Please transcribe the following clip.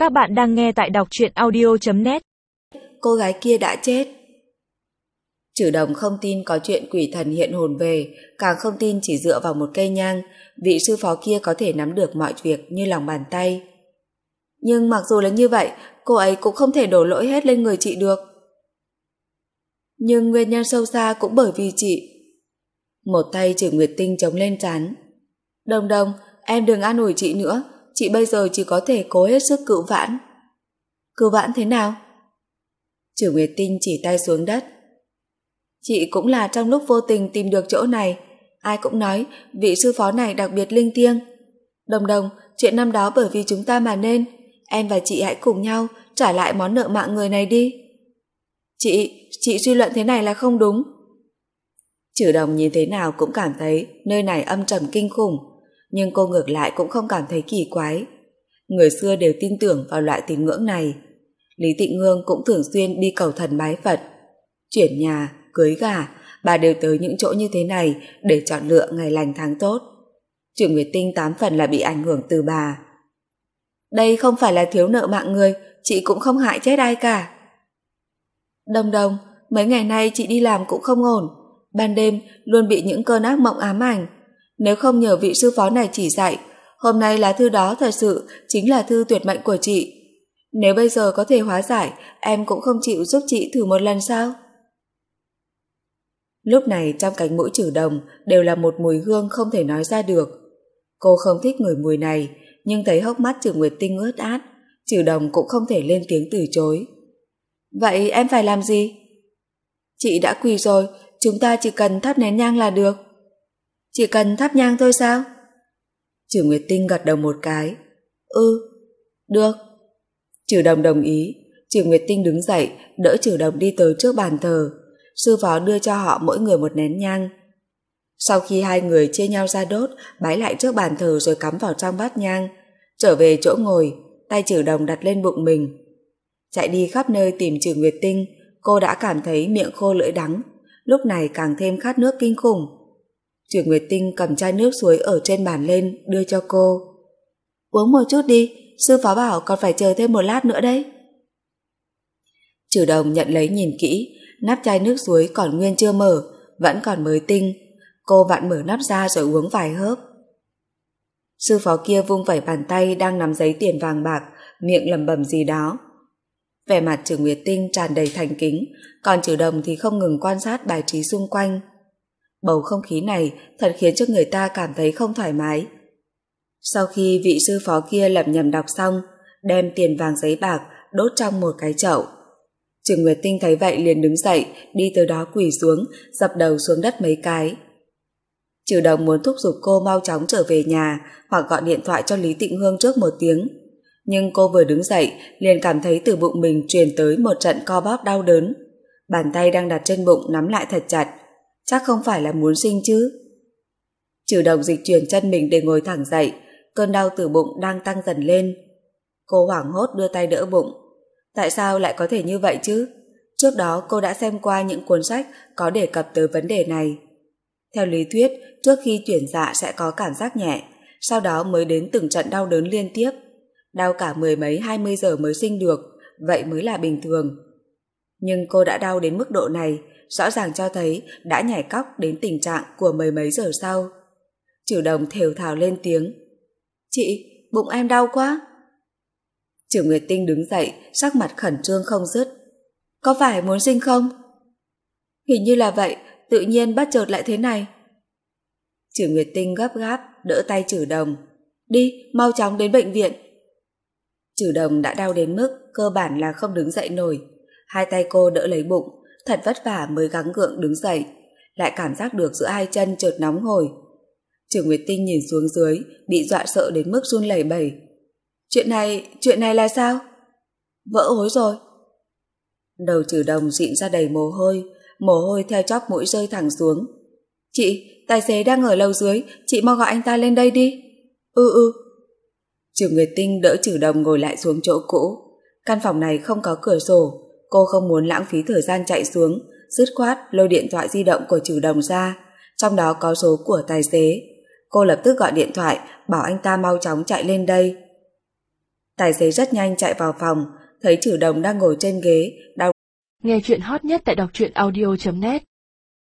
Các bạn đang nghe tại đọc truyện audio.net. Cô gái kia đã chết. Trừ Đồng không tin có chuyện quỷ thần hiện hồn về, càng không tin chỉ dựa vào một cây nhang, vị sư phó kia có thể nắm được mọi việc như lòng bàn tay. Nhưng mặc dù là như vậy, cô ấy cũng không thể đổ lỗi hết lên người chị được. Nhưng nguyên nhân sâu xa cũng bởi vì chị. Một tay Trừ Nguyệt Tinh chống lên trán. Đồng Đồng, em đừng an ủi chị nữa, chị bây giờ chỉ có thể cố hết sức cứu vãn. Cứu vãn thế nào? Trừ Nguyệt Tinh chỉ tay xuống đất. Chị cũng là trong lúc vô tình tìm được chỗ này. Ai cũng nói vị sư phó này đặc biệt linh thiêng. Đồng Đồng, chuyện năm đó bởi vì chúng ta mà nên. Em và chị hãy cùng nhau trả lại món nợ mạng người này đi. Chị suy luận thế này là không đúng. Trừ Đồng nhìn thế nào cũng cảm thấy nơi này âm trầm kinh khủng, nhưng cô ngược lại cũng không cảm thấy kỳ quái. Người xưa đều tin tưởng vào loại tín ngưỡng này. Lý Tịnh Hương cũng thường xuyên đi cầu thần bái Phật. Chuyển nhà, cưới gả, bà đều tới những chỗ như thế này để chọn lựa ngày lành tháng tốt. Trừ Nguyệt Tinh 8 phần là bị ảnh hưởng từ bà. Đây không phải là thiếu nợ mạng người, chị cũng không hại chết ai cả. Đồng Đồng, mấy ngày nay chị đi làm cũng không ổn. Ban đêm luôn bị những cơn ác mộng ám ảnh. Nếu không nhờ vị sư phó này chỉ dạy, hôm nay lá thư đó thật sự chính là thư tuyệt mệnh của chị. Nếu bây giờ có thể hóa giải, em cũng không chịu giúp chị thử một lần sao? Lúc này trong cánh mũi Trừ Đồng đều là một mùi hương không thể nói ra được. Cô không thích ngửi mùi này, nhưng thấy hốc mắt Trừ Nguyệt Tinh ướt át, Trừ Đồng cũng không thể lên tiếng từ chối. Vậy em phải làm gì? Chị đã quỳ rồi, chúng ta chỉ cần thắp nén nhang là được. Chỉ cần thắp nhang thôi sao? Trừ Nguyệt Tinh gật đầu một cái. Được. Trừ Đồng đồng ý. Trừ Nguyệt Tinh đứng dậy, đỡ Trừ Đồng đi tới trước bàn thờ. Sư phó đưa cho họ mỗi người một nén nhang. Sau khi hai người chia nhau ra đốt, bái lại trước bàn thờ rồi cắm vào trong bát nhang. Trở về chỗ ngồi, tay Trừ Đồng đặt lên bụng mình. Chạy đi khắp nơi tìm Trừ Nguyệt Tinh, cô đã cảm thấy miệng khô lưỡi đắng, lúc này càng thêm khát nước kinh khủng. Trừ Nguyệt Tinh cầm chai nước suối ở trên bàn lên, đưa cho cô. Uống một chút đi, sư phó bảo còn phải chờ thêm một lát nữa đấy. Trừ Đồng nhận lấy nhìn kỹ, nắp chai nước suối còn nguyên chưa mở, vẫn còn mới tinh. Cô vặn mở nắp ra rồi uống vài hớp. Sư phó kia vung vẩy bàn tay đang nắm giấy tiền vàng bạc, miệng lẩm bẩm gì đó. Vẻ mặt Trừ Nguyệt Tinh tràn đầy thành kính, còn Trừ Đồng thì không ngừng quan sát bài trí xung quanh. Bầu không khí này thật khiến cho người ta cảm thấy không thoải mái. Sau khi vị sư phó kia lẩm nhẩm đọc xong, đem tiền vàng giấy bạc đốt trong một cái chậu. Trừ Nguyệt Tinh thấy vậy liền đứng dậy, đi tới đó quỳ xuống, dập đầu xuống đất mấy cái. Trừ Đồng muốn thúc giục cô mau chóng trở về nhà hoặc gọi điện thoại cho Lý Tịnh Hương trước một tiếng. Nhưng cô vừa đứng dậy liền cảm thấy từ bụng mình truyền tới một trận co bóp đau đớn. Bàn tay đang đặt trên bụng nắm lại thật chặt. Chắc không phải là muốn sinh chứ? Trừ Đồng dịch chuyển chân mình để ngồi thẳng dậy, cơn đau từ bụng đang tăng dần lên. Cô hoảng hốt đưa tay đỡ bụng. Tại sao lại có thể như vậy chứ? Trước đó cô đã xem qua những cuốn sách có đề cập tới vấn đề này. Theo lý thuyết, trước khi chuyển dạ sẽ có cảm giác nhẹ, sau đó mới đến từng trận đau đớn liên tiếp. Đau cả 10 mấy 20 giờ mới sinh được, vậy mới là bình thường. Nhưng cô đã đau đến mức độ này, rõ ràng cho thấy đã nhảy cóc đến tình trạng của mười mấy giờ sau. Trừ Đồng thều thào lên tiếng. Chị, bụng em đau quá. Trừ Nguyệt Tinh đứng dậy, sắc mặt khẩn trương không dứt. Có phải muốn sinh không? Hình như là vậy, tự nhiên bất chợt lại thế này. Trừ Nguyệt Tinh gấp gáp, đỡ tay Trừ Đồng. Đi, mau chóng đến bệnh viện. Trừ Đồng đã đau đến mức cơ bản là không đứng dậy nổi. Hai tay cô đỡ lấy bụng, thật vất vả mới gắng gượng đứng dậy, lại cảm giác được giữa hai chân chợt nóng hổi. Trừ Nguyệt Tinh nhìn xuống dưới, bị dọa sợ đến mức run lẩy bẩy. Chuyện này là sao? Vỡ ối rồi. Đầu Trừ Đồng rịn ra đầy mồ hôi theo chóp mũi rơi thẳng xuống. Chị, tài xế đang ở lầu dưới, chị mau gọi anh ta lên đây đi. Trừ Nguyệt Tinh đỡ Trừ Đồng ngồi lại xuống chỗ cũ. Căn phòng này không có cửa sổ, cô không muốn lãng phí thời gian chạy xuống, dứt khoát lôi điện thoại di động của Trừ Đồng ra, trong đó có số của tài xế. Cô lập tức gọi điện thoại bảo anh ta mau chóng chạy lên đây. Tài xế rất nhanh chạy vào phòng, thấy Trử Đồng đang ngồi trên ghế, đau. Nghe chuyện hot nhất tại đọc truyện audio.net